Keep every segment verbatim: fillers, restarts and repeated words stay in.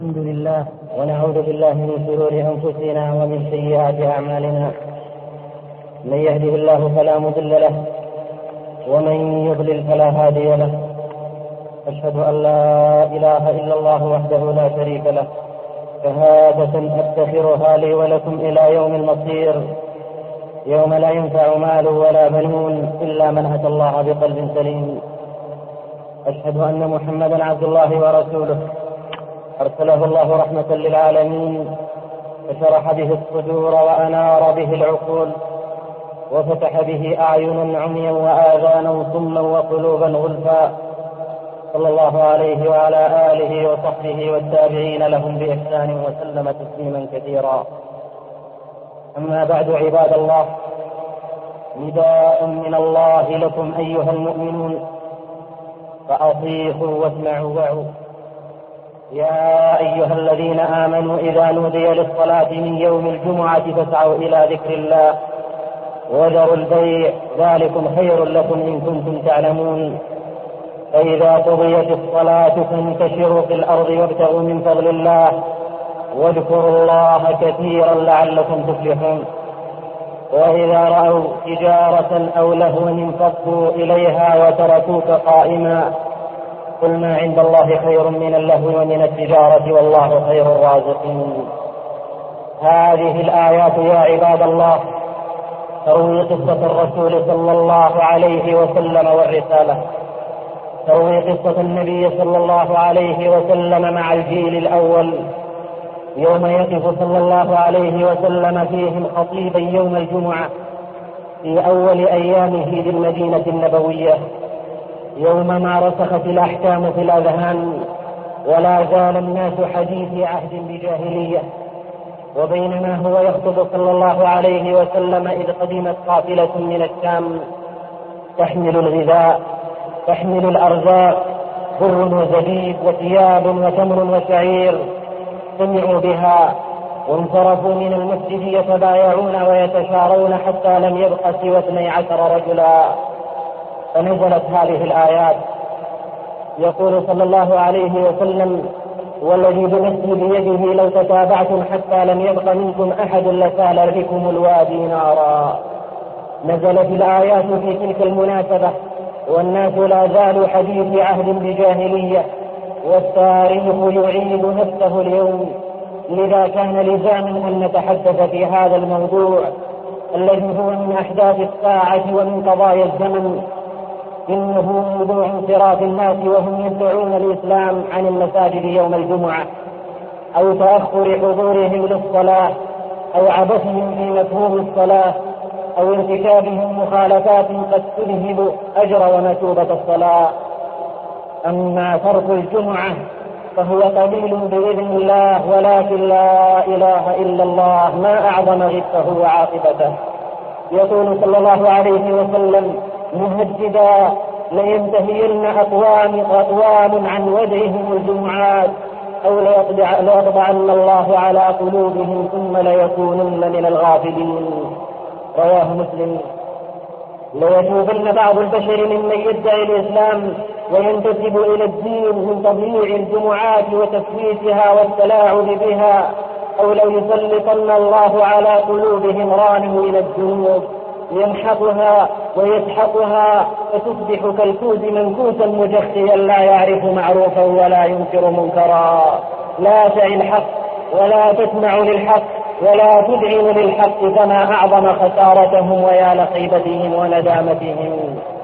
الحمد لله ونعوذ بالله من شرور أنفسنا ومن سيئات أعمالنا. من يهده الله فلا مضل له ومن يضلل فلا هادي له. أشهد أن لا إله إلا الله وحده لا شريك له شهادة أدخرها لي ولكم إلى يوم المصير، يوم لا ينفع مال ولا بنون إلا من أتى الله بقلب سليم. أشهد أن محمدا عبد الله ورسوله أرسله الله رحمة للعالمين، فشرح به الصدور وأنار به العقول، وفتح به أعينا عميا وآذانا صما وقلوبا غلفا، صلى الله عليه وعلى آله وصحبه والتابعين لهم بإحسان وسلم تسليما كثيرا. أما بعد، عباد الله، نداء من الله لكم أيها المؤمنون، فأطيعوا واسمعوا وعوا. يا أيها الذين آمنوا إذا نودي للصلاة من يوم الجمعة فاسعوا إلى ذكر الله وذروا البيع، ذلكم خير لكم إن كنتم تعلمون. فإذا قضيت الصلاة فانتشروا في الأرض وابتغوا من فضل الله واذكروا الله كثيرا لعلكم تفلحون. وإذا رأوا تجارة أو لهوا انفضوا إليها وتركوك قائما، قل ما عند الله خير من اللهو ومن التجارة والله خير الرازقين. هذه الآيات يا عباد الله تروي قصة الرسول صلى الله عليه وسلم والرسالة، تروي قصة النبي صلى الله عليه وسلم مع الجيل الأول يوم يقف صلى الله عليه وسلم فيهم خطيبا يوم الجمعة في أول أيامه بالمدينة النبوية، يوم ما رسخت الأحكام في الأذهان ولا زال الناس حديث عهد بجاهلية. وبينما هو يخطب صلى الله عليه وسلم إذ قدمت قافلة من الشام تحمل الغذاء، تحمل الأرزاق، بر وزبيب وثياب وتمر وشعير. سمعوا بها وانصرفوا من المسجد يتبايعون ويتشارون حتى لم يبق سوى اثني عشر رجلا. فنزلت هذه الآيات. يقول صلى الله عليه وسلم: والذي بنفسي بيده لو تتابعتم حتى لم يبق منكم أحد لسال بكم الوادي نارا. نزلت الآيات في تلك المناسبة والناس لا زالوا حديث عهد بجاهلية، والتاريخ يعيد نفسه اليوم. لذا كان لزاما أن نتحدث في هذا الموضوع الذي هو من أحداث الساعة ومن قضايا الزمن. إنه موضوع انصراف الناس وهم يدعون الإسلام عن المساجد يوم الجمعة، أو تأخر حضورهم للصلاة، أو عبثهم في مفهوم الصلاة، أو ارتكابهم مخالفات قد تذهب أجر ومثوبة الصلاة. أما ترك الجمعة فهو قليل بإذن الله، ولكن لا إله إلا الله ما أعظم غبته وعاقبته. يقول صلى الله عليه وسلم مهددا: لينتهين أقوام أقوام عن ودعهم الجمعات، أو ليطبعن الله على قلوبهم ثم ليكونن من الغافلين. رواه مسلم. ليتوبن بعض البشر ممن يدعي الإسلام وينتسب إلى الدين من تضييع الجمعات وتفويتها والتلاعب بها، أو لو يسلطن الله على قلوبهم ران من الذنوب يمحقها ويسحقها فتصبح كالكوز منكوسا مجخيا لا يعرف معروفا ولا ينكر منكرا. لا تعي الحق ولا تسمع للحق ولا تذعن للحق، فما أعظم خسارتهم ويا لخيبتهم وندامتهم.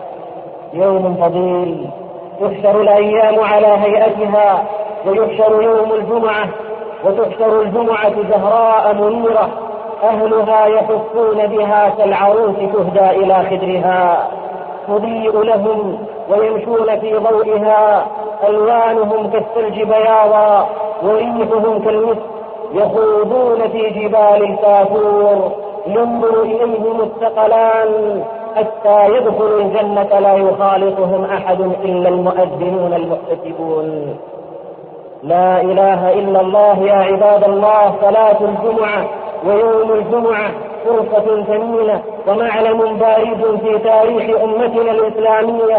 يوم فضيل تحشر الأيام على هيئتها، ويحشر يوم الجمعة، وتحشر الجمعة زهراء منيرة أهلها يحفون بها كالعروس تهدى إلى خدرها، تضيء لهم ويمشون في ضوئها، ألوانهم كالثلج بياضا وريحهم كالمسك، يخوضون في جبال الكافور، ينظر إليهم الثقلان حتى يدخلوا الجنة لا يخالطهم أحد إلا المؤذنون المحتسبون. لا إله إلا الله يا عباد الله. صلاة الجمعة ويوم الجمعة فرصة ثمينة ومعلم بارز في تاريخ أمتنا الإسلامية،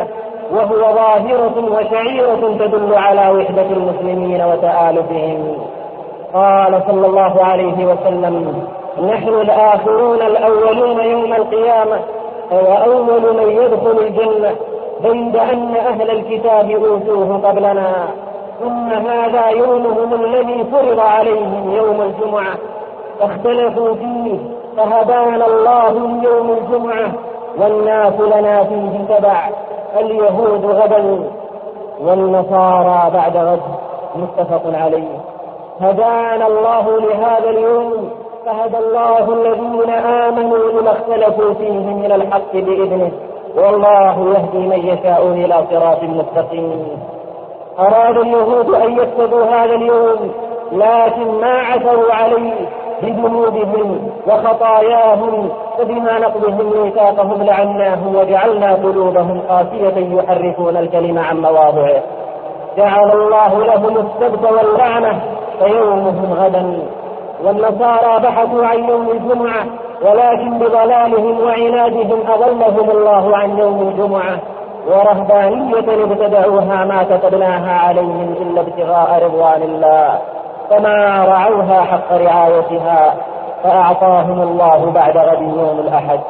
وهو ظاهرة وشعيرة تدل على وحدة المسلمين وتآلفهم. قال صلى الله عليه وسلم: نحن الآخرون الأولون يوم القيامة، وأول من يدخل الجنة، بيد أن أهل الكتاب أوتوه قبلنا، ثم هذا يومهم الذي فرض عليهم يوم الجمعة، فاختلفوا فيه، فهدانا الله يوم الجمعة، والناس لنا فيه تبع، اليهود غدا والنصارى بعد غد، متفق عليه. هدانا الله لهذا اليوم، فهدى الله الذين آمنوا لما اختلفوا فيه من الحق بإذنه، والله يهدي من يشاء إلى صراط مستقيم. أراد اليهود أن يكتبوا هذا اليوم، لكن ما عثروا عليه بذنوبهم وخطاياهم، فبما نقضهم ميثاقهم لعناهم وجعلنا قلوبهم قاسية يحرفون الكلم عن مواضعه. جعل الله لهم السبت واللعنة فيومهم غدا. والنصارى بحثوا عن يوم الجمعة، ولكن بضلالهم وعنادهم أضلهم الله عن يوم الجمعة، ورهبانية ابتدعوها ما كتبناها عليهم إلا ابتغاء رضوان الله، فما رعوها حق رعايتها، فأعطاهم الله بعد غد يوم الأحد.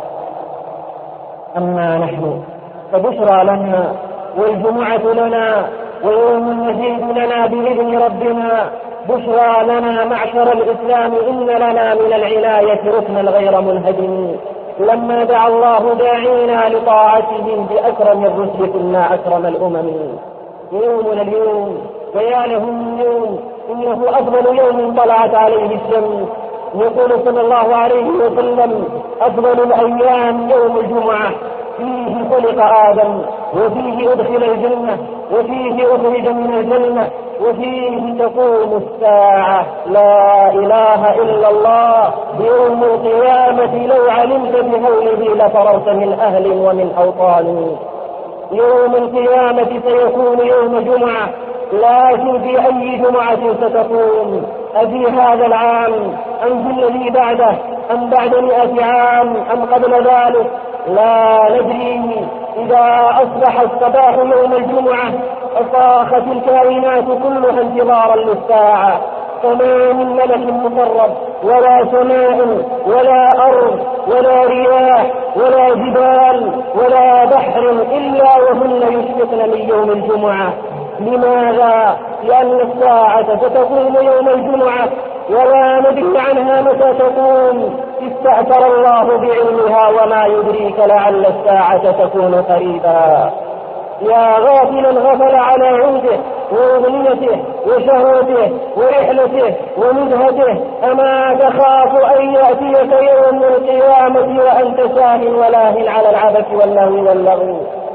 أما نحن فبشرى لنا، والجمعة لنا، ويوم مزيد لنا بإذن ربنا. بشرى لنا معشر الإسلام، إن لنا من العناية ركنا غير منهدم. لما دعا الله داعينا لطاعته بأكرم الرسل كنا أكرم الأمم. يومنا اليوم ويا له من يوم، إنه أفضل يوم طلعت عليه الشمس. يقول صلى الله عليه وسلم: أفضل الأيام يوم الجمعة، فيه خلق آدم، وفيه أدخل الجنة، وفيه أخرج من الجنة، وفيه تقوم الساعة. لا إله إلا الله. يوم القيامة لو علمت بهوله لفررت من أهل ومن أوطان. يوم القيامة سيكون يوم جمعة، لكن في أي جمعة ستكون؟ أفي هذا العام أم في الذي بعده أم بعد مئة عام أم قبل ذلك؟ لا ندري. إذا أصبح الصباح يوم الجمعة أصاخت الكائنات كلها انتظارا للساعة، فما من ملك مقرب ولا سماء ولا أرض ولا رياح ولا جبال ولا بحر إلا وهن يشفقن من يوم الجمعة. لماذا؟ لأن الساعة ستقوم يوم الجمعة، ولا ندري عنها متى تقوم. استأثر الله بعلمها، وما يدريك لعل الساعة تكون قريبا. يا غافلا غفل على عوده وأغنيته وشهوته ورحلته ونزهته، أما تخاف أن يأتيك يوم القيامة وأنت ساهٍ ولاهٍ على العبث واللهو واللغو؟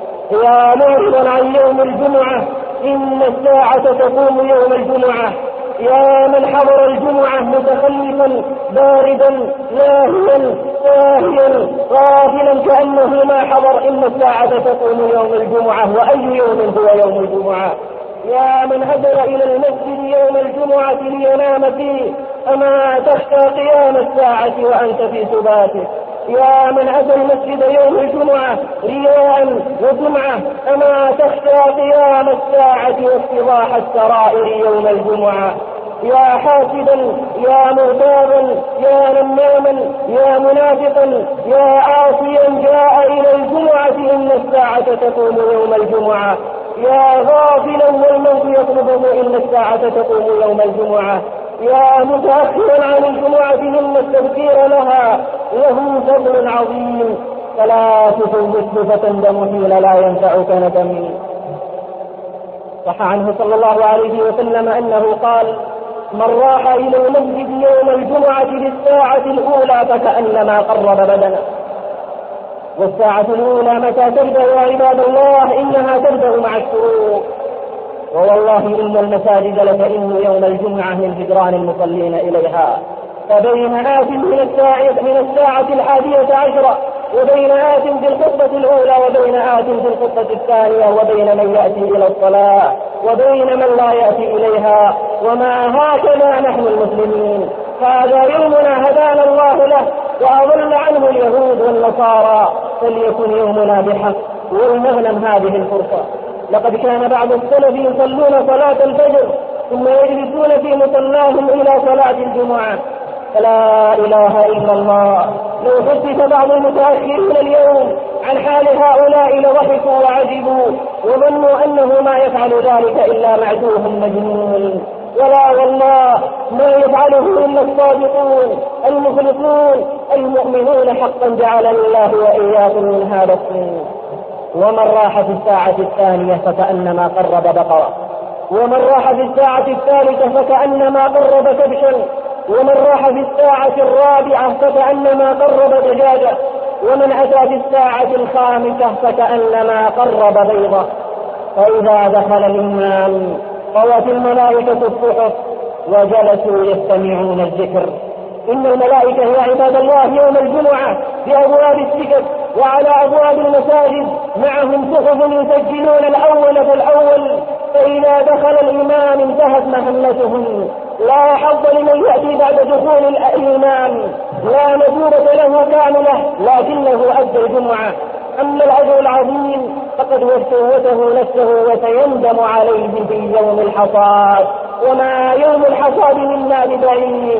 يا موعدا عن يوم الجمعة، إن الساعة تقوم يوم الجمعة. يا من حضر الجمعة متخلفا باردا لاهيا ساهيا غافلا كأنه ما حضر، إن الساعة تقوم يوم الجمعة، وأي يوم هو يوم الجمعة؟ يا من هدر إلى المسجد يوم الجمعة لينام فيه، أما تخشى قيام الساعة وأنت في سباته؟ يا من أتى المسجد يوم الجمعة رياء وجمعة، أما تخشى قيام الساعة وافتضاح السرائر يوم الجمعة؟ يا حاسدا، يا مغتابا، يا نماما، يا منافقا، يا عاصيا جاء إلى الجمعة، إن الساعة تقوم يوم الجمعة. يا غافلا والموت يطلبه، إن الساعة تقوم يوم الجمعة. يا متأخرا عن الجمعة، إن التذكير لها له فضل عظيم، فلا تفوته فتندم حين لا ينفعك ندم. صح عنه صلى الله عليه وسلم أنه قال: من راح إلى المسجد يوم الجمعة بالساعة الأولى فكأنما قرب بدنه. والساعة الأولى متى تبدأ يا عباد الله؟ إنها تبدأ مع الشروق. ووالله إن المساجد لتئن يوم الجمعة من هجران المصلين إليها، فبين آت من الساعة, من الساعة الحادية عشرة، وبين آت في الخطبة الأولى، وبين آت في الخطبة الثانية، وبين من يأتي إلى الصلاة وبين من لا يأتي إليها. وما هكذا نحن المسلمين، هذا يومنا هدانا الله له وأضل عنه اليهود والنصارى، فليكن يومنا بحق ولنغنم هذه الفرصة. لقد كان بعض السلف يصلون صلاة الفجر ثم يجلسون في مصلاهم إلى صلاة الجمعة. فلا إله إلا الله، لو حدث بعض المتأخرين اليوم عن حال هؤلاء لضحكوا وعجبوا وظنوا أنه ما يفعل ذلك إلا معدوه مجنون. ولا والله ما يفعله إلا الصادقون المخلصون المؤمنون حقا، جعلنا الله وإياكم من هذا السن. ومن راح في الساعة الثانية فكأنما قرب بقرة، ومن راح في الساعة الثالثة فكأنما قرب كبشا، ومن راح في الساعة الرابعة فكأنما قرب دجاجة، ومن أتى في الساعة الخامسة فكأنما قرب بيضة. فإذا دخل الإمام طوت الملائكة الصحف وجلسوا يستمعون الذكر. إن الملائكة يا عباد الله يوم الجمعة في أبواب السكك وعلى أبواب المساجد معهم صحف يسجلون الأول فالأول، فإذا دخل الإمام انتهت مهمتهم. لا حظ لمن يأتي بعد دخول الإمام، لا نجوبة له كاملة لكنه أدى الجمعة. أما العدو العظيم فقد وسوته نفسه وسيندم عليه في يوم الحصاد. وما يوم الحصاد منا ببعيد،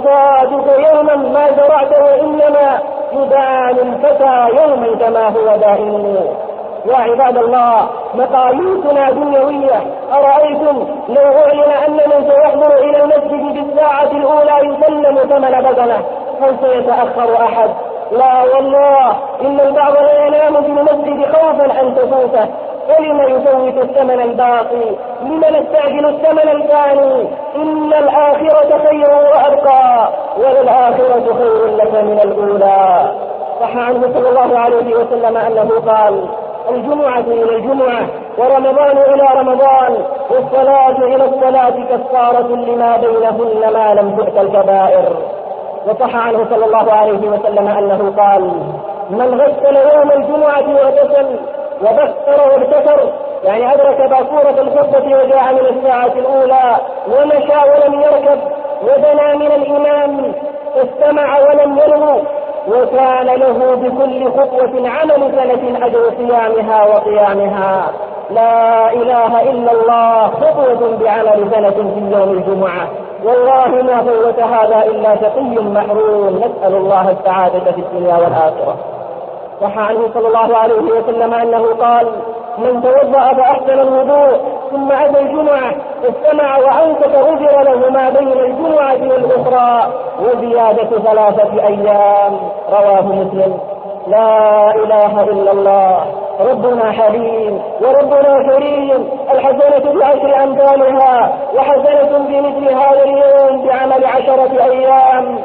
حصادك يوما ما زرعته إنما يدان الفتى يوما كما هو دائم. يا عباد الله، مقاييسنا دنيوية. أرأيتم لو أعلن أن من سيحضر إلى المسجد بالساعة الأولى يسلم ثمن بدنه، هل سيتأخر أحد؟ لا والله، إن البعض لا ينام في المسجد خوفا أن تفوته. ولم يفوت الثمن الباقي؟ لم نستعجل الثمن الثاني؟ إن الآخرة خير وأبقى، وللآخرة خير لك من الأولى. صح عنه صلى الله عليه وسلم أنه قال: الجمعة إلى الجمعة ورمضان إلى رمضان والصلاة إلى الصلاة كفارة لما بينهن ما لم تؤت الكبائر. وصح عنه صلى الله عليه وسلم أنه قال: من غسل يوم الجمعة واغتسل وبكر وابتكر، يعني أدرك باكورة الخطبة وجاء من الساعة الأولى ومشى ولم يركب ودنا من الإمام فاستمع ولم يلغو، وكان له بكل خطوة عمل سنة أجر صيامها وقيامها. لا إله إلا الله، خطوة بعمل سنة في يوم الجمعة. والله ما فوت هذا إلا شقي محروم، نسأل الله السعادة في الدنيا والآخرة. صح عنه صلى الله عليه وسلم أنه قال: من توضأ فأحسن الوضوء ثم أتى الجمعة استمع وأنصت غفر له ما بين الجمعة والأخرى وزيادة ثلاثة أيام. رواه مسلم. لا إله إلا الله، ربنا حليم وربنا كريم، الحسنة بعشر أمثالها، وحسنة بمثل هذا اليوم بعمل عشرة أيام،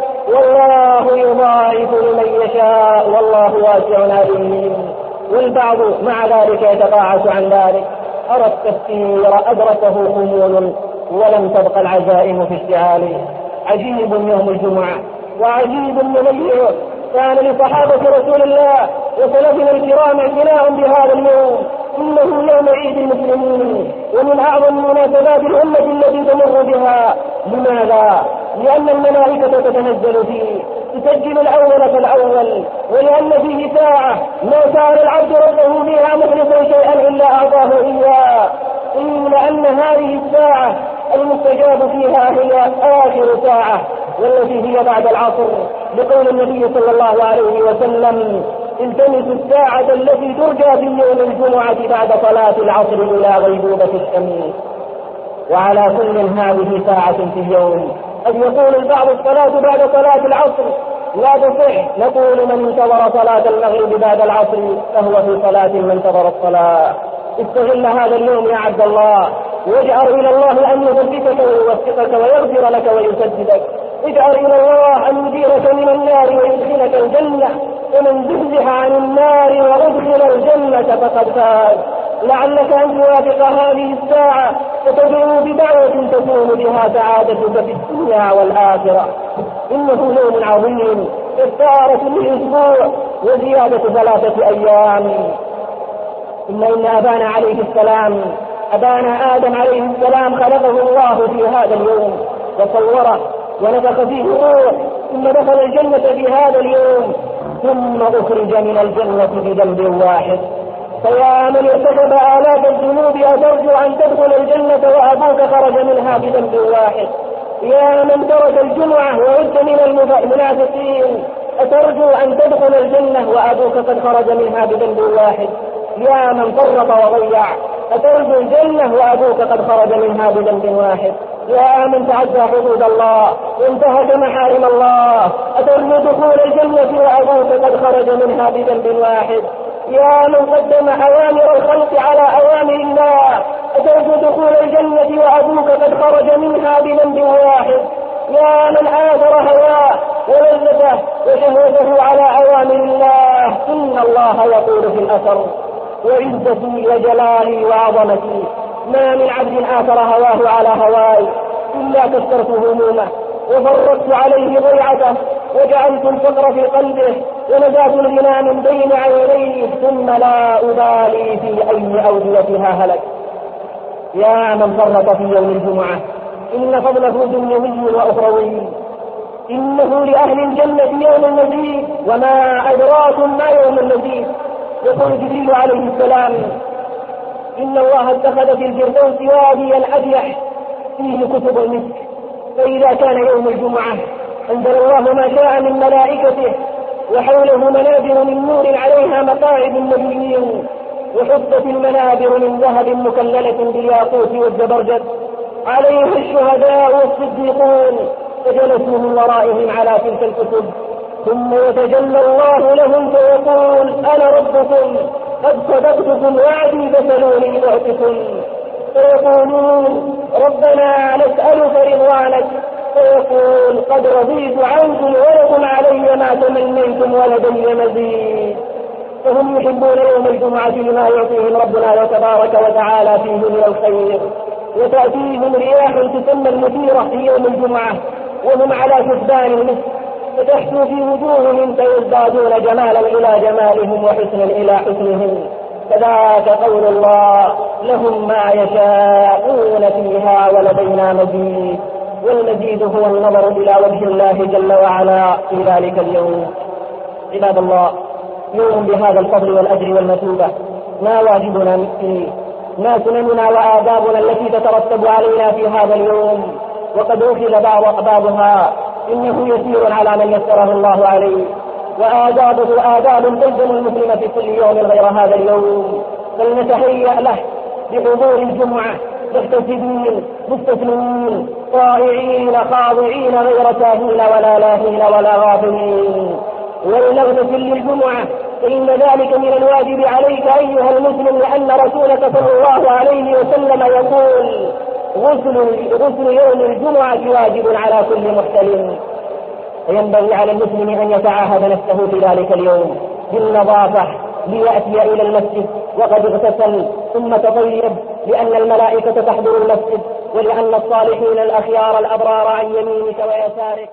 والله يضاعف لمن يشاء والله واسع عليم. والبعض مع ذلك يتقاعس عن ذلك. أرى التفسير أدركه خمول ولم تبق العزائم في اشتعاله. عجيب يوم الجمعة وعجيب مميع، كان لصحابة رسول الله وسلفنا الكرام اعتناء بهذا اليوم، إنه يوم عيد المسلمين ومن أعظم مناسبات الأمة التي تمر بها. لماذا؟ لأن الملائكة تتنزل فيه تسجل الأول فالأول، ولأن فيه ساعة ما كان العبد ربه فيها مخلصا شيئا إلا أعطاه إياه. قيل أن هذه الساعة المستجاب فيها هي آخر ساعة والتي هي بعد العصر، لقول النبي صلى الله عليه وسلم: التمسوا الساعة التي ترجى في يوم الجمعة بعد صلاة العصر إلى غيبوبة الشمس. وعلى كل هذه ساعة في اليوم. قد يقول البعض: الصلاة بعد صلاة العصر لا تصح. نقول: من انتظر صلاة المغرب بعد العصر فهو في صلاة من انتظر الصلاة. استغل هذا اليوم يا عبد الله، واجعل إلى الله أن يثبتك ويوفقك ويغفر لك ويسددك. اجعل إلى الله أن يديرك من النار ويدخلك الجنة، ومن زحزح عن النار وأدخل الجنة فقد فاز. لعلك أن توافق هذه الساعة وتدعو بدعوة تكون بها سعادتك في الدنيا والآخرة. إنه يوم عظيم، كفارة للأسبوع وزيادة ثلاثة أيام. ثم إن أبانا عليه السلام أبانا آدم عليه السلام خلقه الله في هذا اليوم وصوره ونفخ فيه الروح، ثم دخل الجنة في هذا اليوم، ثم أخرج من الجنة بذنب واحد. فيا من ارتكب آلاف الذنوب أترجو أن تدخل الجنة وأبوك خرج منها بذنب واحد؟ يا من ترك الجمعة وعد من المنافقين أترجو أن تدخل الجنة وأبوك قد خرج منها بذنب واحد؟ يا من فرط وضيع أترجو الجنة وأبوك قد خرج منها بذنب واحد؟ يا من تعدى حدود الله وانتهك محارم الله أترجو دخول الجنة وأبوك قد خرج منها بذنب واحد؟ يا من قدم أوامر الخلق على أوامر الله أترجو دخول الجنة وأبوك قد خرج منها بذنب واحد؟ يا من آثر هواه ولذته وشهوته على أوامر الله إن الله يقول في الأثر وعزتي وجلالي وعظمتي ما من عبد آثر هواه على هواي إلا كسرت همومه وفرقت عليه ضيعته وجعلت الفقر في قلبه ونزعت الغنى من بين عينيه ثم لا أبالي في أي أوديتها هلك. يا من فرط في يوم الجمعة إن فضله دنيوي وأخروي إنه لأهل الجنة يوم المزيد وما أدراكم ما يوم المزيد. يقول جبريل عليه السلام إن الله اتخذ في الفردوس واديا أبيح فيه كتب المسك فإذا كان يوم الجمعة أنزل الله ما شاء من ملائكته وحوله منابر من نور عليها مقاعد النبيين وحفت المنابر من ذهب مكللة بالياقوت والزبرجد عليه الشهداء والصديقون فجلسوا من ورائهم على تلك الكتب ثم يتجلى الله لهم فيقول أنا ربكم قد صدقتكم وعدي فسلوني بعتكم فيقولون ربنا نسألك رضوانك فيقول قد رضيت عنكم ولكم علي ما تمنيتم ولدي مزيد. فهم يحبون يوم الجمعة لما يعطيهم ربنا تبارك وتعالى فيه من الخير وتأتيهم رياح تسمى المثيرة في يوم الجمعة وهم على كثبان المسك فتحسو في وجوههم فيزدادون جمالا إلى جمالهم وحسنا إلى حسنهم. كذاك قول الله لهم ما يشاءون فيها ولدينا مزيد والمزيد هو النظر إلى وجه الله جل وعلا في ذلك اليوم. عباد الله يوم بهذا الفضل والأجر والمثوبة ما واجبنا فيه ما سنننا وآدابنا التي تترتب علينا في هذا اليوم وقد أخذ بعض بعضها إنه يسير على من يسره الله عليه وآدابه آداب تلزم المسلم في كل يوم غير هذا اليوم فلنتهيأ له بحضور الجمعة محتسبين مستسلمين طائعين خاضعين غير ساهين ولا لاهين ولا غافلين ولنغتسل للجمعة فإن ذلك من الواجب عليك أيها المسلم لأن رسولك صلى الله عليه وسلم يقول غسل, غسل يوم الجمعة واجب على كل محتلم. فينبغي على المسلم أن يتعاهد نفسه في ذلك اليوم بالنظافة ليأتي إلى المسجد وقد اغتسل ثم تطيب لأن الملائكة تحضر المسجد ولأن الصالحين الأخيار الأبرار عن يمينك ويسارك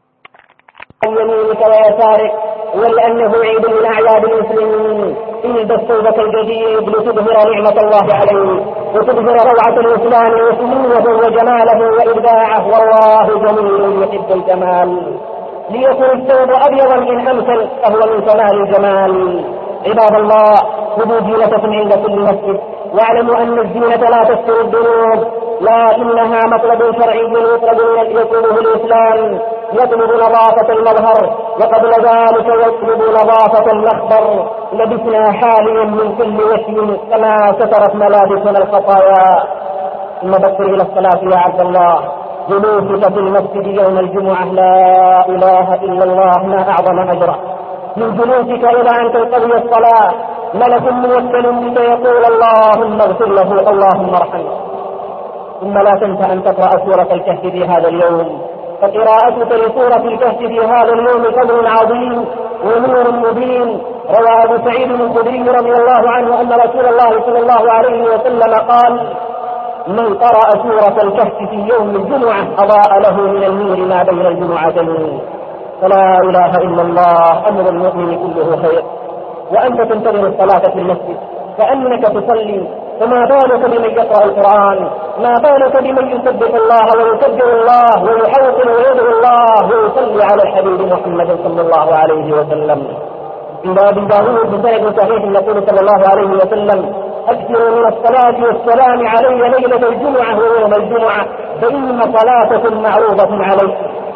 عن يمينك ويسارك ولأنه عيد من أعياد المسلمين البس ثوبك الجديد لتظهر نعمة الله عليه وتظهر روعة الإسلام وسموه وجماله وإبداعه والله جميل يحب الجمال ليكن الثوب أبيضا إن أمثل فهو من كمال الجمال. عباد الله خذوا زينتكم عند كل مسجد واعلموا أن الزينة لا تستر الذنوب لكنها مطلب شرعي يطلبه الإسلام يطلب نظافة المظهر وقبل ذلك يطلب نظافة المخبر. لبسنا حاليا من كل وشي كما سترت ملابسنا الخطايا. ثم بكر إلى الصلاة يا عبد الله جلوسك في المسجد يوم الجمعة لا إله إلا الله ما أعظم أجره من جلوسك إلى أن تنقضي الصلاة ملك موكل بك يقول اللهم اغفر له اللهم ارحمه. ثم لا تنسى أن تقرأ سورة الكهف في هذا اليوم فقراءتك لسورة الكهف في هذا اليوم فضل عظيم ونور مبين. روى أبو سعيد الخدري رضي الله عنه أن رسول الله صلى الله عليه وسلم قال من قرأ سورة الكهف في يوم الجمعة أضاء له من النور ما بين الجمعتين. فلا إله إلا الله أمر المؤمن كله خير. وأنت تنتظر الصلاة في المسجد كأنك تصلي فما بالك بمن يقرأ القرآن ما بالك بمن يسبح الله ويكبر الله ويحوطن ويدعو الله ويصلي على الحبيب محمد صلى الله عليه وسلم. عند أبي داود بسند صحيح يقول صلى الله عليه وسلم: أكثروا من الصلاة والسلام علي ليلة الجمعة ويوم الجمعة فإن صلاتكم معروضة علي.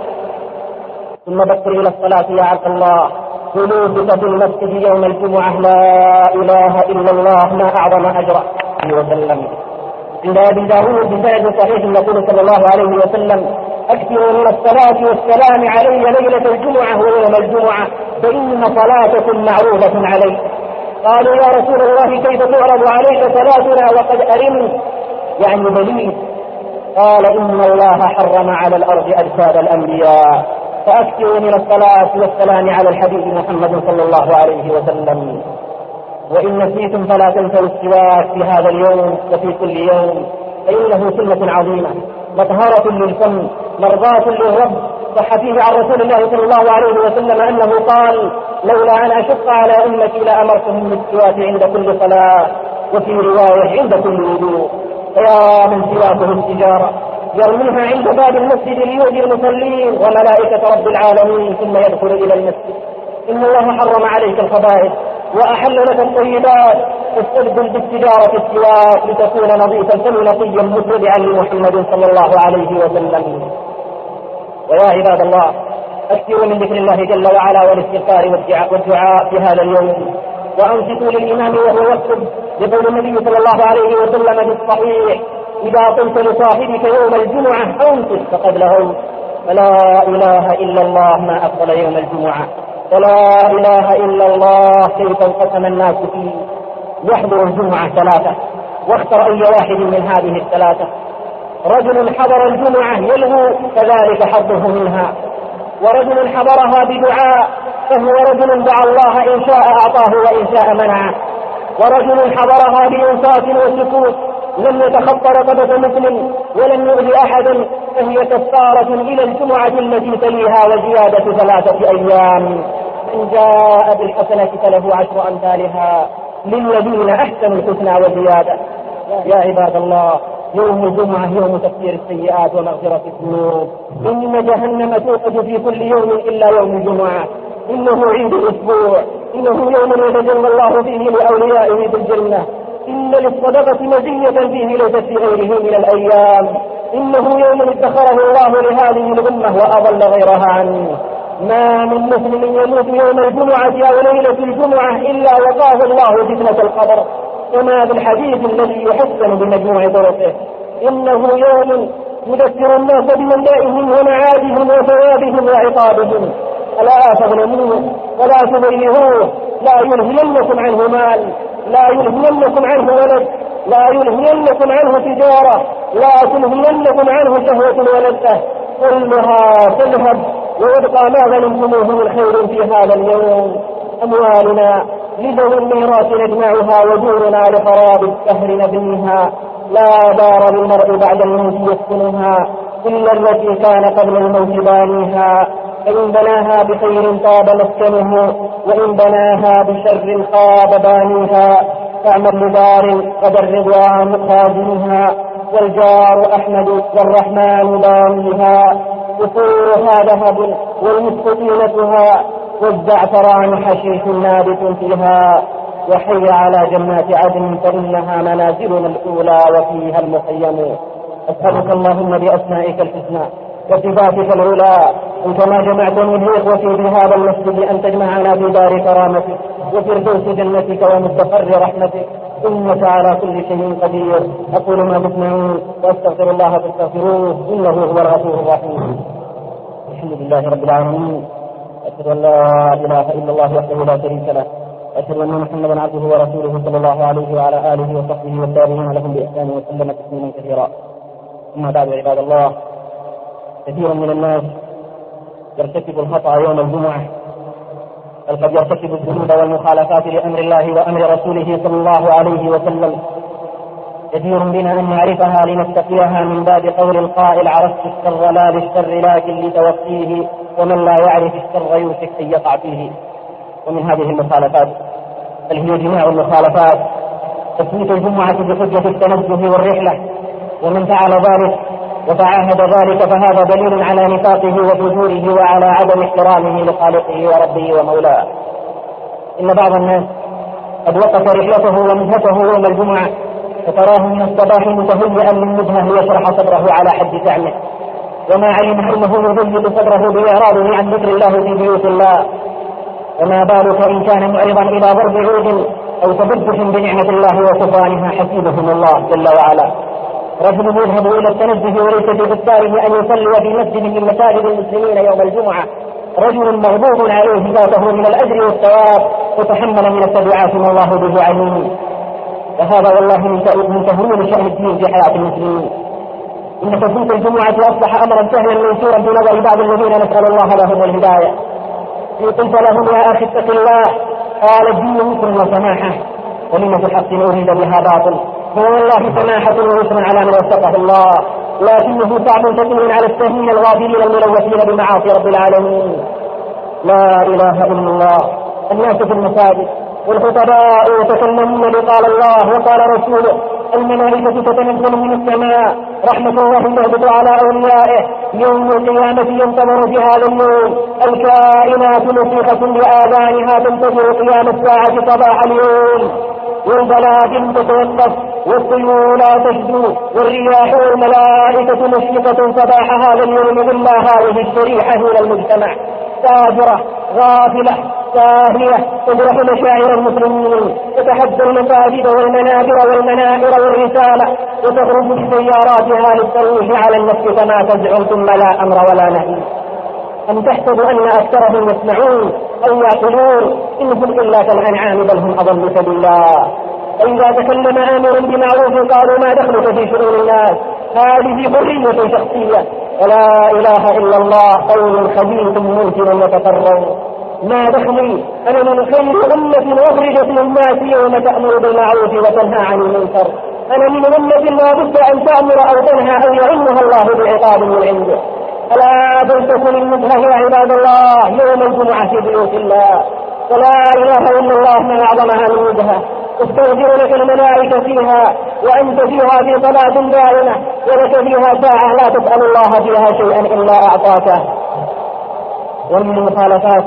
ثم بكر إلى الصلاة يا عبد الله، جلوسك في المسجد يوم الجمعة لا إله إلا الله ما أعظم أجره وسلم. عند أبي داود بسند صحيح يقول صلى الله عليه وسلم: أكثروا من الصلاة والسلام علي ليلة الجمعة ويوم الجمعة فإن صلاتكم معروضة علي. قالوا: يا رسول الله كيف تعرض عليك صلاتنا وقد أرمت يعني بليد؟ قال: إن الله حرم على الأرض أجساد الأنبياء فأكثروا من الصلاة والسلام على الحبيب محمد صلى الله عليه وسلم. وإن نسيتم فلا تنسوا السواك في هذا اليوم وفي كل يوم، فإنه سنة عظيمة مطهرة للفم مرضاة للرب. صح فيه عن رسول الله صلى الله عليه وسلم أنه قال: لولا أن أشق على أمتي لأمرتهم بالسواك عند كل صلاة، وفي رواية عند كل وضوء. فيا من سواكه التجارة يرميها عند باب المسجد ليؤذي المصلين وملائكة رب العالمين ثم يدخل إلى المسجد. إن الله حرم عليك الخبائث وأحل لك الطيبات، فاستبدل بالتجارة السواك لتكون نظيفا فنقيا متبعا لمحمد صلى الله عليه وسلم. ويا عباد الله، أكثروا من ذكر الله جل وعلا والاستغفار والدعاء في هذا اليوم، وأنصتوا للإمام وهو يكتب لقول النبي صلى الله عليه وسلم في الصحيح: إذا قلت لصاحبك يوم الجمعة أنصت فقد لغوت. فلا إله إلا الله ما أفضل يوم الجمعة، فلا إله إلا الله كيف انقسم الناس فيه. يحضر الجمعة ثلاثة، واختر أي واحد من هذه الثلاثة. رجل حضر الجمعة يلهو فذلك حظه منها، ورجل حضرها بدعاء فهو رجل دعا الله إن شاء أعطاه وإن شاء منعه، ورجل حضرها بإنصات وسكوت لم يتخطى رقبة مسلم ولم يؤذي أحدا فهي كفارة إلى الجمعة التي تليها وزيادة ثلاثة أيام. من جاء بالحسنة فله عشر أمثالها للذين أحسنوا الحسنى وزيادة. يا عباد الله، يوم الجمعة يوم تكفير السيئات ومغفرة الذنوب. إن جهنم توقد في كل يوم إلا يوم الجمعة. إنه عيد الأسبوع، إنه يوم يتجلى الله فيه لأوليائه بالجنة. إن للصدقة مزية فيه ليست في غيره من الأيام. إنه يوم ادخره الله لهذه الأمة وأضل غيرها عنه. ما من مسلم يموت يوم الجمعة أو ليلة الجمعة إلا وقاه الله فتنة القبر، وما بالحديث الذي يحسن بمجموع طرقه. إنه يوم يذكر الناس بمنائهم ومعادهم وثوابهم وعقابهم. ألا تظلموه ولا تضيعوه، لا يلهينكم عنه مال، لا يلهينكم عنه ولد، لا يلهينكم عنه تجارة، لا تلهينكم عنه شهوة ولذة، كلها تذهب ويبقى ما غنمتموه من خير في هذا اليوم. أموالنا لذوي الميراث نجمعها، ودورنا لخراب الدهر نبنيها. لا دار للمرء بعد الموت يسكنها إلا التي كان قبل الموت بانيها. فإن بناها بخير طاب مسكنه، وإن بناها بشر خاب بانيها. تعمل لدار قد الرضوان خازنها، والجار أحمد والرحمن بانيها. قصورها ذهب والمسك طينتها، والزعفران حشيش نابت فيها. وحي على جنات عدن فإنها منازلنا الأولى وفيها المخيم. أسألك اللهم بأسمائك الحسنى وصفاتك العلى، كما جمعتني بإخوتي في هذا المسجد أن تجمعنا في دار كرامتك وفردوس جنتك ومستقر رحمتك، إنك على كل شيء قدير. أقول ما تسمعون وأستغفر الله فاستغفروه إنه هو الغفور الرحيم. الحمد لله رب العالمين، أشهد أن لا إله إلا الله وحده لا شريك له، أشهد أن محمدا عبده ورسوله صلى الله عليه وعلى آله وصحبه والتابعين لهم بإحسان وسلم تسليما كثيرا. أما بعد عباد الله، كثير من الناس يرتكب الخطأ يوم الجمعة، بل قد يرتكب الذنوب والمخالفات لأمر الله وأمر رسوله صلى الله عليه وسلم. كثير بنا أن نعرفها لنتقيها من باب قول القائل: عرفت الشر لا للشر لكن لتوقيه، ومن لا يعرف الشر يوشك أن يقع فيه. ومن هذه المخالفات بل هي جماع المخالفات تفويت الجمعة بحجة التنزه والرحلة، ومن فعل ذلك وتعاهد ذلك فهذا دليل على نفاقه وفجوره وعلى عدم احترامه لخالقه وربه ومولاه. إن بعض الناس قد وقف رحلته ومهته يوم الجمعة فتراه من الصباح متهيئا للمجهة ليشرح صدره على حد زعمه، وما علم أنه يضيق صدره بإعراضه عن ذكر الله في بيوت الله. وما بالك إن كان معرضا إلى ضرب عود أو تبجح بنعمة الله وكفرانها حسيبهم الله جل وعلا. رجل يذهب إلى التنزه وليس بإختاره أن يصلي في مسجد من مساجد المسلمين يوم الجمعة، رجل مغضوب عليه ذاته من الأجر والثواب وتحمل من التبعات ما الله به عليم. وهذا والله من تهوين شأن الدين في حياة المسلمين. إن تفوت الجمعة أصبح أمرا سهلا منشورا بنظر بعض الذين نسأل الله لهم الهداية. قلت لهم يا أخي اتق الله، قال الدين يسر وسماحة، ومنة الحق أريد بها باطل، هو والله سماحة ويسر على من وفقه الله، لكنه صعب ثقيل على السهين الغافلين الملوثين بمعاصي رب العالمين. لا إله إلا الله. الناس في المساجد والخطباء يتكلمون بقال الله وقال رسوله، الملائكة تتنزل من السماء، رحمة الله تهبط على أوليائه، يوم القيامة ينتظر في هذا اليوم، الكائنات نصيحة لآذانها تنتظر قيام الساعة صباح اليوم، والبلاد تتوقف والطيور لا تشدو والرياح والملائكة مشرقة صباح هذا اليوم إلا هذه الشريحة من المجتمع، تاجرة غافلة ساهية تجرح مشاعر المسلمين، تتحدى المساجد والمنابر والمنائر والرسالة، وتخرج بسياراتها للترويح على النفس كما تزعم، ثم لا أمر ولا نهي. أم تحسب أن أكثرهم يسمعون أو يعقلون؟ إنهم إلا كالأنعام بل هم أضل سبيلا. فإذا تكلم آمر بمعروف قالوا ما دخلك في شؤون الناس، هذه حرية شخصية. ولا إله إلا الله قول خبيث ممكن يتكرر. ما دخلي أنا من خير أمة أخرجت للناس يوم تأمر بالمعروف وتنهى عن المنكر، أنا من أمة لا بد أن تأمر أو تنهى أو يعينها الله بعقاب من عنده. ألا تلتكن النزهة يا عباد الله يوم الجمعة في بيوت الله، ولا إله إلا الله ما أعظمها من نزهة. استغفر لك الملائكة فيها وأنت فيها في صلاة دائمة، ولك فيها ساعة لا تسأل الله فيها شيئا إلا أعطاك. ومن المخالفات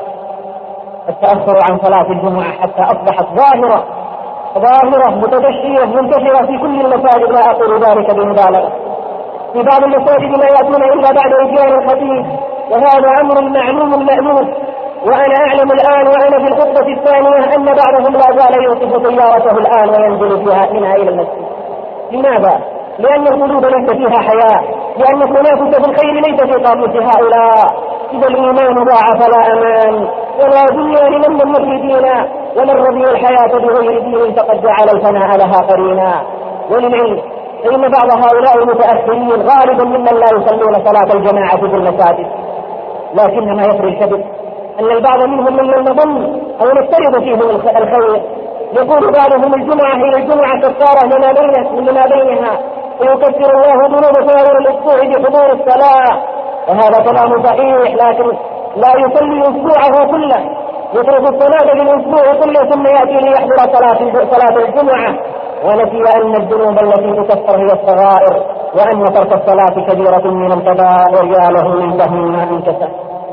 التأخر عن صلاة الجمعة حتى أصبحت ظاهرة ظاهرة متدشية منتشرة في كل المساجد، لا أقول ذلك بمبالغة. في بعض المساجد لا يأتون إلا بعد إتيان الخطيب، وهذا أمر معلوم مألوف. وأنا أعلم الآن وأنا في الخطبة الثانية أن بعضهم لا زال يوقف سيارته الآن وينزل فيها منها إلى المسجد. لماذا؟ لأن القلوب ليس فيها حياة، لأن التنافس في الخير ليس في قاموس هؤلاء. إذا الإيمان ضاع فلا أمان ولا دنيا لمن لم يرضي دينا، ومن رضي الحياة بغير دين فقد جعل الفناء لها قرينا. وللعلم فإن بعض هؤلاء المتأخرين غالبا ممن لا يصلون صلاة الجماعة في المساجد، لكن ما يفري الكذب أن البعض منهم ممن نظن أو نفترض فيهم الخير، يقول بعضهم الجمعة إلى الجمعة كفارة لما بينها لما بينها ويكفر الله ذنوب سائر الأسبوع بحضور الصلاة، وهذا كلام صحيح، لكن لا يصلي أسبوعه كله، يترك الصلاة بالأسبوع كله ثم يأتي ليحضر صلاة صلاة الجمعة، ونسي أن الذنوب التي تكفر هي الصغائر، وأن ترك الصلاة كبيرة من الكبائر. يا له من فهم ما انكسر،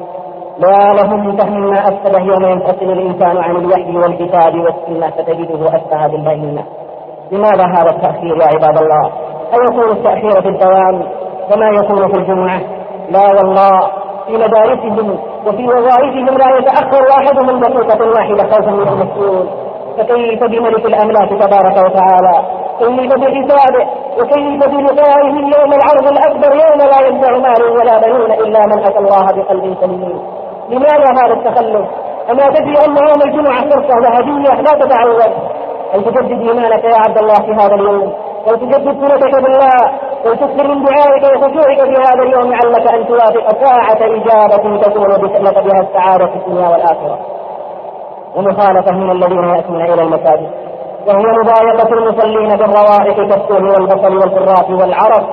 لا له من فهم ما أفسد يوم ينفصل الإنسان عن الوحي والكتاب والسنة فتجده أشبه بالبينة. لماذا هذا التأخير يا عباد الله؟ أيكون التأخير في الدوام كما يكون في الجمعة؟ لا والله، في مدارسهم وفي وظائفهم لا يتأخر أحدهم دقيقة واحدة خوفا من المسؤول، فكيف بملك الأملاك تبارك وتعالى؟ كيف بحسابه؟ وكيف بلقائه يوم العرض الأكبر يوم لا ينفع مال ولا بنون إلا من أتى الله بقلب سليم؟ لماذا هذا التخلف؟ أما تدري أن يوم الجمعة فرصة ذهبية لا تتعوض؟ أن تجدد إيمانك يا عبد الله في هذا اليوم، وتجدد صلتك بالله، وتكثر من دعائك وخشوعك في هذا اليوم، علك أن توافق ساعة إجابة تكون لك بها السعادة في الدنيا والآخرة. ومخالفة من الذين يأتون إلى المساجد، وهي مضايقة المصلين بالروائح كالسوء والبصل والفراش والعرق.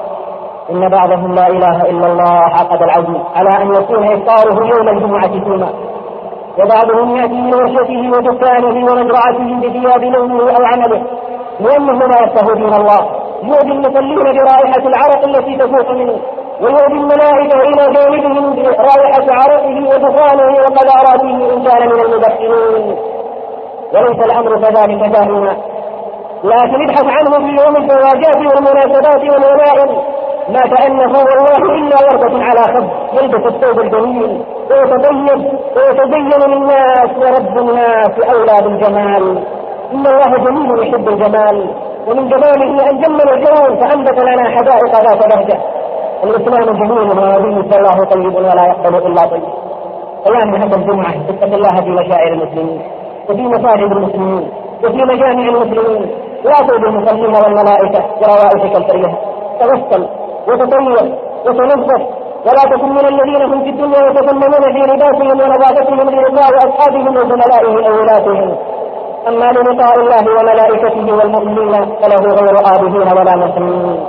إن بعضهم لا إله إلا الله عقد العزم على أن يكون إفطاره يوم الجمعة ثم، وبعضهم يأتي من ورشته ودكانه ومزرعته بثياب نومه أو عمله لأنه لا يفقه دين الله، يؤذي المصلين برائحة العرق التي تفوح منه، ويؤذي الملائكة إلى جانبهم برائحة عرقه ودخان إخوانه وقد أرى به إن كان من المبكرين، وليس الأمر كذلك دائما، لكن ابحث عنه في يوم الفواجات والمناسبات والولائم ما كأنه والله إلا وردة على خد، يلبس الثوب الجميل ويتطيب ويتزين للناس، ورب الناس أولى بالجمال. إن الله جميل يحب الجمال، ومن جماله أن جمل الكون فأنبت لنا حدائق ذات بهجة. الإسلام جميل ونبيه الله طيب ولا يقبل إلا طيب. أيام هذا الجمعة اتق الله في مشاعر المسلمين وفي مساجد المسلمين وفي مجامع المسلمين، لا تؤذي المصلين والملائكة وروائحك الكريهة. توسل وتطير وتنظف، ولا تكن من الذين هم في الدنيا يتفننون في لباسهم ونظافتهم للقاء أصحابهم وزملائهم أو ولاتهم، أما للقاء الله وملائكته والمؤمنين فله غير آبهين ولا مسلمين.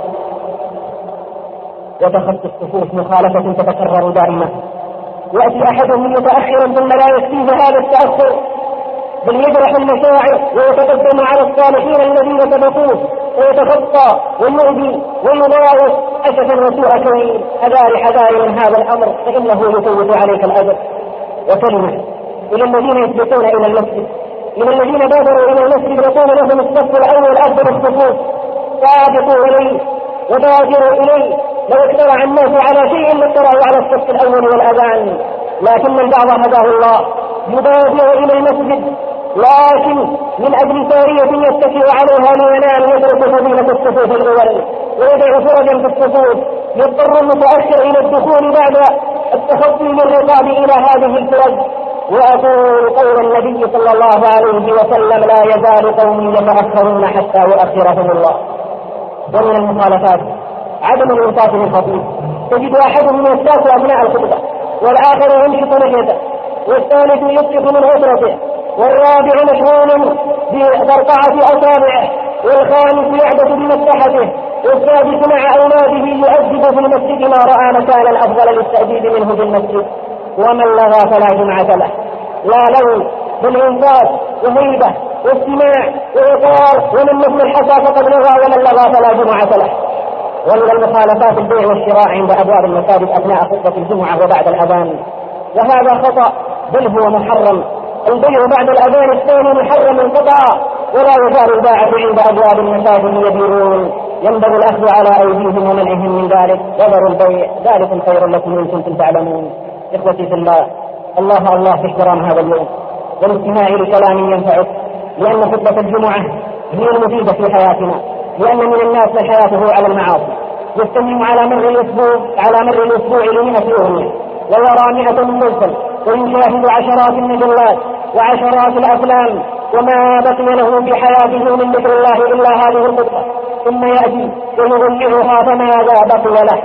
وتخطي الصفوف مخالفة تتكرر دائما، يأتي أحدهم متأخرا ثم لا يكفيه هذا التأخر، بل يجرح المشاعر ويتقدم على الصالحين الذين سبقوه ويتخطى ويؤذي ويضايق أسفا وسوء كوين. حذار حذار من هذا الأمر فإنه يفوت عليك الأجر. وكلمة إلى الذين يسبقون إلى المسجد، إلى الذين بادروا إلى المسجد يقول لهم الصف الأول أفضل الصفوف، سابقوا إليه وبادروا إليه. لو اقترع الناس على شيء لاقترعوا على الصف الأول والأذان، لكن البعض هداه الله يبادر إلى المسجد، لكن من أجل سارية يتكئ عليها لينام يترك فضيلة الصفوف الأول ويدع فرجا في الصفوف، يضطر المتأخر إلى الدخول بعد التخطي للرقاب إلى هذه الفرج. وأقول قول النبي صلى الله عليه وسلم: لا يزال قوم يتأخرون حتى يؤخرهم الله. ومن المخالفات عدم الإنصاف للخطيب، تجد أحدهم يستاق أثناء الخطبة، والآخر يمشط لحيته، والثالث يصرخ من عسرته، والرابع مشغول ببرقعة أصابعه، والخامس يعبث بمسحته، والسادس مع أولاده يؤدب في المسجد ما رأى مكانا أفضل للتأديب منه في المسجد. ومن لغى فلا جمعة له، لا لغو بل إنصاف وهيبة واستماع وإطار. ومن مثل الحصى فقد لغى، ومن لغى فلا جمعة له. ومن المخالفات البيع والشراء عند أبواب المساجد أثناء خطبة الجمعة وبعد الأذان، وهذا خطأ بل هو محرم. البيع بعد الأذان الثاني محرم قطعا، ولا يزال الباعث عند أبواب المساجد يبيعون، ينبغي الأخذ على أيديهم ومنعهم من ذلك. وذروا البيع ذلكم خير لكم إن كنتم تعلمون. إخوتي في الله، الله الله في احترام هذا اليوم والاستماع لكلام ينفعك، لأن خطبة الجمعة هي المفيدة في حياتنا، لأن من الناس من حياته على المعاصي يستمع على مر الأسبوع على مر الأسبوع لمئة أغنية، ويرى مئة مسلسل، ويشاهد عشرات المجلات وعشرات الأفلام، وما بقي له في حياته من ذكر الله إلا هذه الخطبة، ثم يأتي ويضيعها، فماذا بقي له؟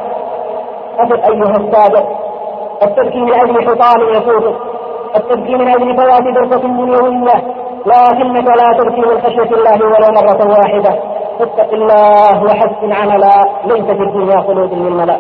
أفق أيها السادة، التبكي من أجل حطام يفوتك، التبكي من أجل فوات درسة دنيوية، لكنك لا تبكي من خشية الله ولو مرة واحدة. فاتق الله وحسن عملا، ليس في الدنيا خلود للملأ.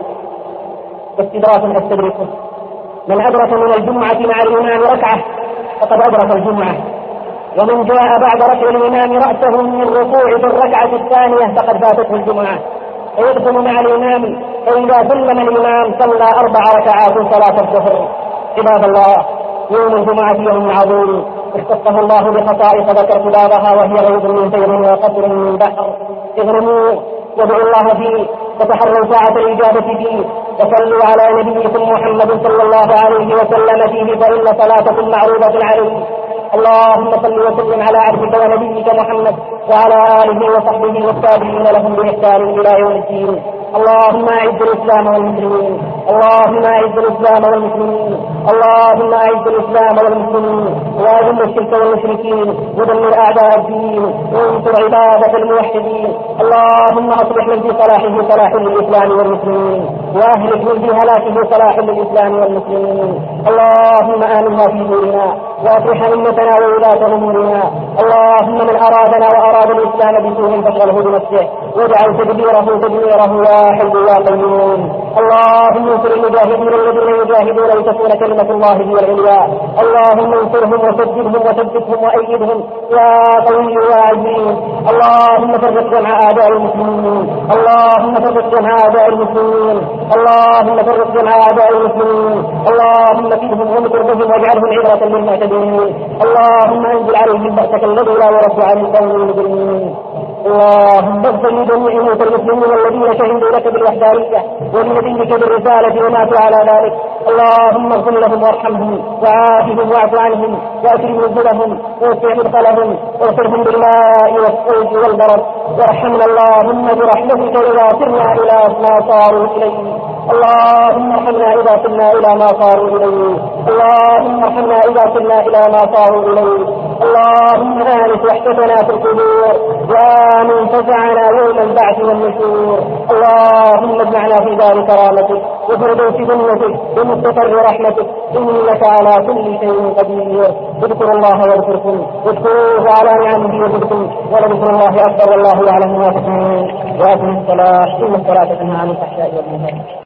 استدراك أستدركه، من أدرك من الجمعة مع الإمام ركعة فقد أدرك الجمعة، ومن جاء بعد رفع الإمام رأسه من الركوع في الركعة الثانية فقد فاتته الجمعة. ويدخل مع الإمام، فإذا سلم الإمام صلى أربع ركعات صلاة الظهر. عباد الله، يوم الجمعة يوم عظيم اختصه الله بخصائص ذكرت بعضها، وهي غيظ من فيض وقطر من بحر. اغنموا وادعوا الله فيه، وتحروا ساعة الإجابة فيه، وصلوا على نبيكم محمد صلى الله عليه وسلم فيه، فإن صلاتكم معروضة عليه. اللهم صل وسلم على عبدك ونبيك محمد وعلى آله وصحبه والتابعين لهم بإحسان إلى يوم الدين. اللهم أعز الإسلام والمسلمين، اللهم أعز الإسلام والمسلمين، اللهم أعز الإسلام والمسلمين، وأذل الشرك والمشركين، ودمر أعداء الدين، وانصر عبادك الموحدين. اللهم أصلح من في صلاحه صلاح للإسلام والمسلمين، وأهلك من في هلاكه صلاح للإسلام والمسلمين. اللهم آمنا في دورنا، وأصلح أئمتنا وولاة أمورنا. اللهم من أرادنا وأراد الإسلام بسوء فاشغله بنفسه، واجعل تدبيره تدميره يا حي يا قيوم. اللهم انصر المجاهدين الذين يجاهدون لتكون كلمة الله هي العليا. اللهم انصرهم وسددهم وثبتهم وأيدهم يا قوي يا عزيز. اللهم فرق جمع أعداء المسلمين، اللهم فرق جمع أعداء المسلمين، اللهم فرق جمع أعداء المسلمين، اللهم كده بهم وامكر بهم واجعلهم عبرة للمعتدين. اللهم انزل عليهم بأسك الذي لا يرد عن القوم المجرمين. اللهم اغفر لجميع موتى المسلمين الذين شهدوا لك بالوحدانية ولنبيك بالرسالة وماتوا على ذلك. اللهم اغفر لهم وارحمهم وعافهم واعف عنهم واكرم نزلهم ووسع مدخلهم واغفرهم بالماء والثلج والبرد. وارحمنا اللهم برحمتك اذا صرنا الى ما صاروا اليه. اللهم ارحمنا اذا صرنا الى ما صاروا اليه. اللهم ارحمنا اذا صرنا الى ما صاروا اليه. اللهم آنس وحدتنا في القبور وآمن فزعنا يوم البعث والنشور. اللهم اجمعنا في دار كرامتك وفردوس جنتك ومستقر رحمتك إنك على كل شيء قدير. اذكروا الله واذكركم واذكروه على نعمه يزدكم ولذكر الله أكبر والله يعلم ما تصنعون. وأقم الصلاة إن الصلاة تنهى عن الفحشاء والمنكر.